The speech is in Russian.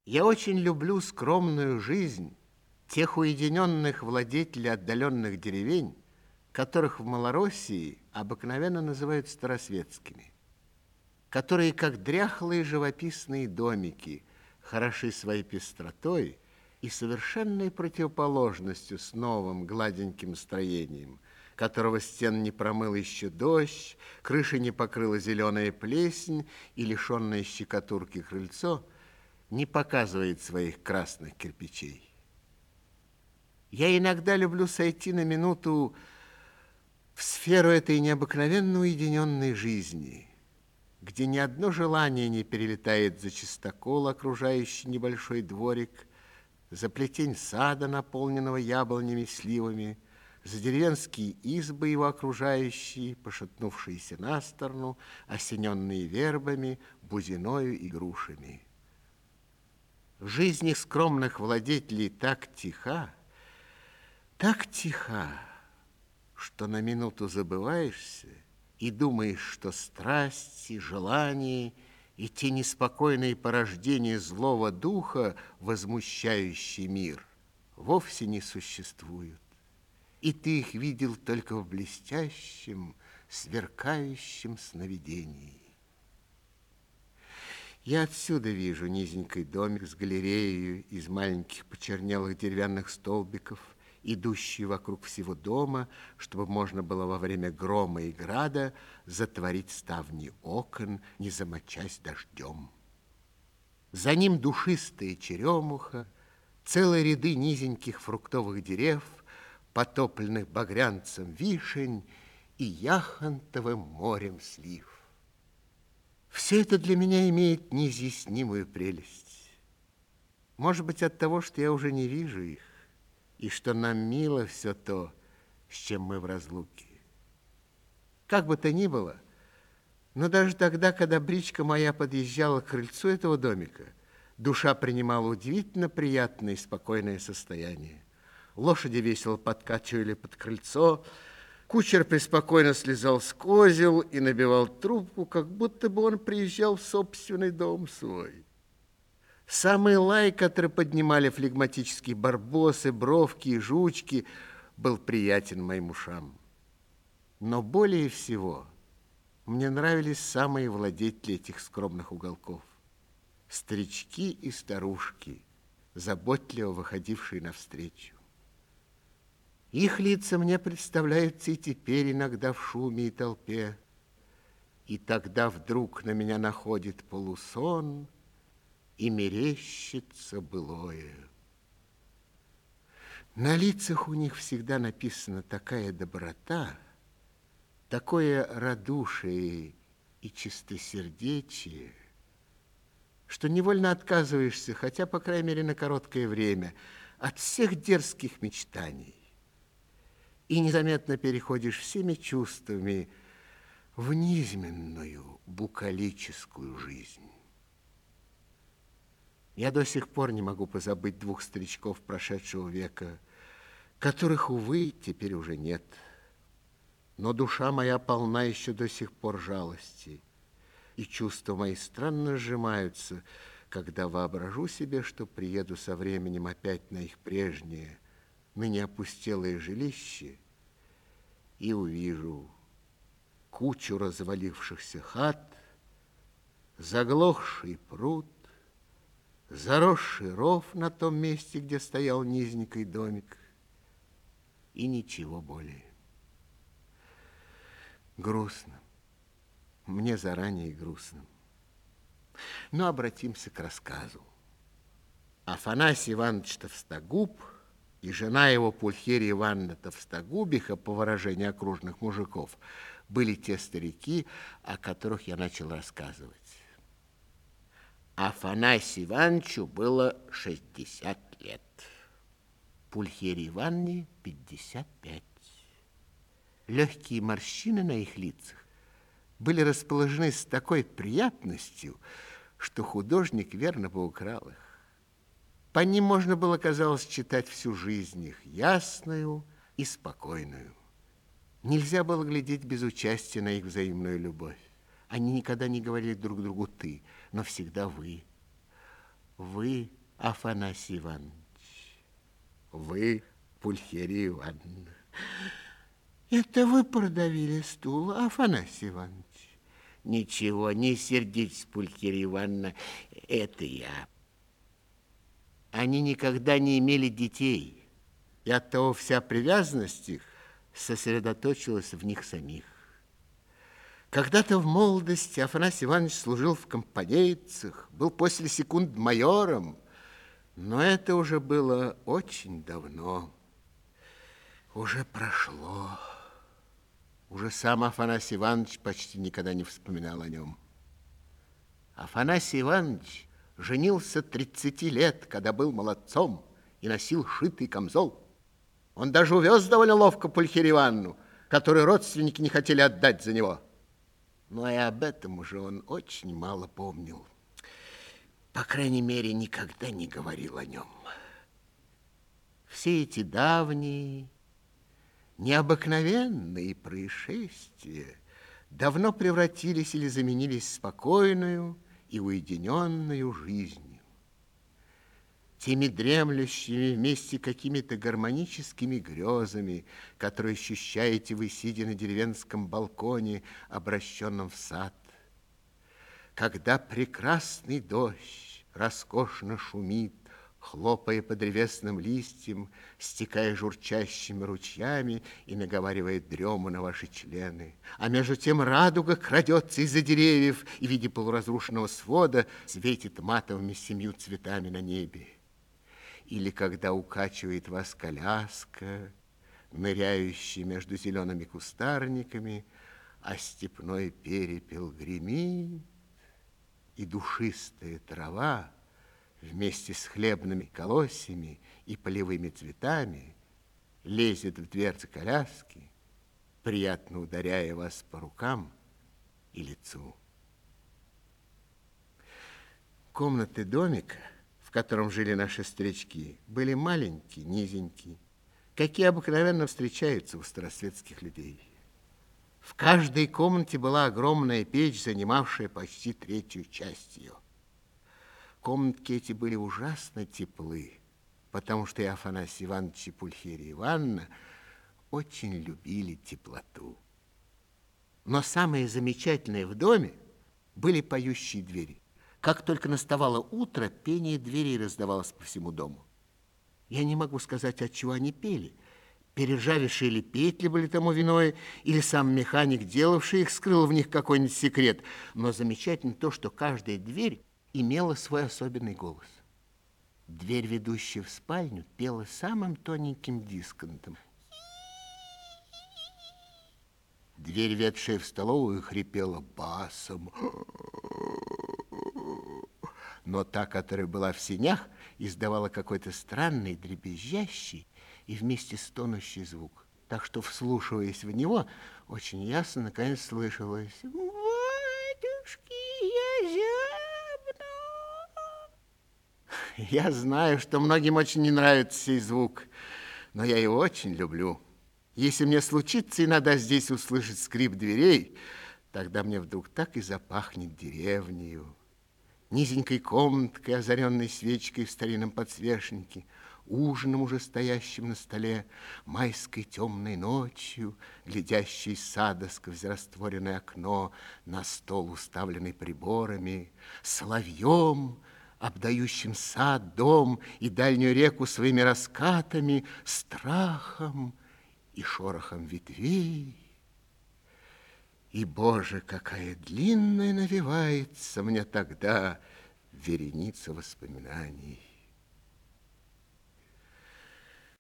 Я очень люблю скромную жизнь тех уединенных владетелей отдаленных деревень, которых в Малороссии обыкновенно называют старосветскими, которые, как дряхлые живописные домики, хороши своей пестротой и совершенной противоположностью с новым гладеньким строением, которого стен не промыл еще дождь, крыши не покрыла зеленая плесень и лишенное щекотурки крыльцо не показывает своих красных кирпичей. Я иногда люблю сойти на минуту в сферу этой необыкновенно уединенной жизни, где ни одно желание не перелетает за чистокол, окружающий небольшой дворик, за плетень сада, наполненного яблонями и сливами, за деревенские избы его окружающие, пошатнувшиеся на сторону, осененные вербами, бузиною и грушами. Жизнь их скромных владетелей так тиха, что на минуту забываешься и думаешь, что страсти, желания и те неспокойные порождения злого духа, возмущающие мир, вовсе не существуют. И ты их видел только в блестящем, сверкающем сновидении. Я отсюда вижу низенький домик с галереей из маленьких почернелых деревянных столбиков, идущий вокруг всего дома, чтобы можно было во время грома и града затворить ставни окон, не замочась дождем. За ним душистая черемуха, целые ряды низеньких фруктовых дерев, потопленных багрянцем вишень и яхонтовым морем слив. Все это для меня имеет неизъяснимую прелесть. Может быть, от того, что я уже не вижу их, и что нам мило все то, с чем мы в разлуке. Как бы то ни было, но даже тогда, когда бричка моя подъезжала к крыльцу этого домика, душа принимала удивительно приятное и спокойное состояние. Лошади весело подкачивали под крыльцо, кучер преспокойно слезал с козел и набивал трубку, как будто бы он приезжал в собственный дом свой. Самый лай, который поднимали флегматические барбосы, бровки и жучки, был приятен моим ушам. Но более всего мне нравились самые владетели этих скромных уголков. Старички и старушки, заботливо выходившие навстречу. Их лица мне представляются и теперь иногда в шуме и толпе. И тогда вдруг на меня находит полусон, и мерещится былое. На лицах у них всегда написана такая доброта, такое радушие и чистосердечие, что невольно отказываешься, хотя, по крайней мере, на короткое время, от всех дерзких мечтаний и незаметно переходишь всеми чувствами в низменную букалическую жизнь. Я до сих пор не могу позабыть двух старичков прошедшего века, которых, увы, теперь уже нет. Но душа моя полна еще до сих пор жалости, и чувства мои странно сжимаются, когда воображу себе, что приеду со временем опять на их прежнее, ныне опустелое жилище, и увижу кучу развалившихся хат, заглохший пруд, заросший ров на том месте, где стоял низенький домик, и ничего более. Грустно. Мне заранее грустно. Но обратимся к рассказу. Афанасий Иванович Товстогуб и жена его Пульхерия Ивановна Товстогубиха, по выражению окружных мужиков, были те старики, о которых я начал рассказывать. Афанасию Ивановичу было 60 лет, Пульхерии Ивановне 55. Легкие морщины на их лицах были расположены с такой приятностью, что художник верно бы украл их. По ним можно было, казалось, читать всю жизнь их, ясную и спокойную. Нельзя было глядеть без участия на их взаимную любовь. Они никогда не говорили друг другу «ты», но всегда «вы». Вы Афанасий Иванович, вы, Пульхерия Ивановна. Это вы продавили стул, Афанасий Иванович. Ничего, не сердитесь, Пульхерия Ивановна, это я. Они никогда не имели детей, и оттого вся привязанность их сосредоточилась в них самих. Когда-то в молодости Афанасий Иванович служил в компанейцах, был после секунд майором, но это уже было очень давно. Уже прошло. Уже сам Афанасий Иванович почти никогда не вспоминал о нем. Афанасий Иванович женился 30 лет, когда был молодцом и носил шитый камзол. Он даже увез довольно ловко Пульхерию Ивановну, которую родственники не хотели отдать за него. Но и об этом уже он очень мало помнил. По крайней мере, никогда не говорил о нем. Все эти давние, необыкновенные происшествия давно превратились или заменились в спокойную и уединенную жизнью. Теми дремлющими вместе какими-то гармоническими грезами, которые ощущаете вы, сидя на деревенском балконе, обращенном в сад. Когда прекрасный дождь роскошно шумит, хлопая по древесным листьям, стекая журчащими ручьями и наговаривая дрему на ваши члены. А между тем радуга крадется из-за деревьев и в виде полуразрушенного свода светит матовыми 7 цветами на небе. Или когда укачивает вас коляска, ныряющая между зелеными кустарниками, а степной перепел гремит, и душистая трава вместе с хлебными колосьями и полевыми цветами лезет в дверцы коляски, приятно ударяя вас по рукам и лицу. Комнаты домика, в котором жили наши старички, были маленькие, низенькие, какие обыкновенно встречаются у старосветских людей. В каждой комнате была огромная печь, занимавшая почти 1/3 часть ее. Комнатки эти были ужасно теплы, потому что и Афанасий Иванович, и Пульхерия Ивановна очень любили теплоту. Но самое замечательное в доме были поющие двери. Как только наставало утро, пение дверей раздавалось по всему дому. Я не могу сказать, от чего они пели. Перержавившие ли петли были тому виной, или сам механик, делавший их, скрыл в них какой-нибудь секрет. Но замечательно то, что каждая дверь имела свой особенный голос. Дверь, ведущая в спальню, пела самым тоненьким дисконтом. Дверь, ведшая в столовую, хрипела басом. Но та, которая была в сенях, издавала какой-то странный, дребезжащий и вместе стонущий звук. Так что, вслушиваясь в него, очень ясно, наконец, слышалось: «Батюшки, я зябну». Я знаю, что многим очень не нравится сей звук, но я его очень люблю. Если мне случится иногда здесь услышать скрип дверей, тогда мне вдруг так и запахнет деревнею. Низенькой комнаткой, озаренной свечкой в старинном подсвечнике, ужином, уже стоящим на столе, майской темной ночью, глядящей из сада сквозь растворенное окно на стол, уставленный приборами, соловьем, обдающим сад, дом и дальнюю реку своими раскатами, страхом и шорохом ветвей. И, Боже, какая длинная навивается мне тогда вереница воспоминаний.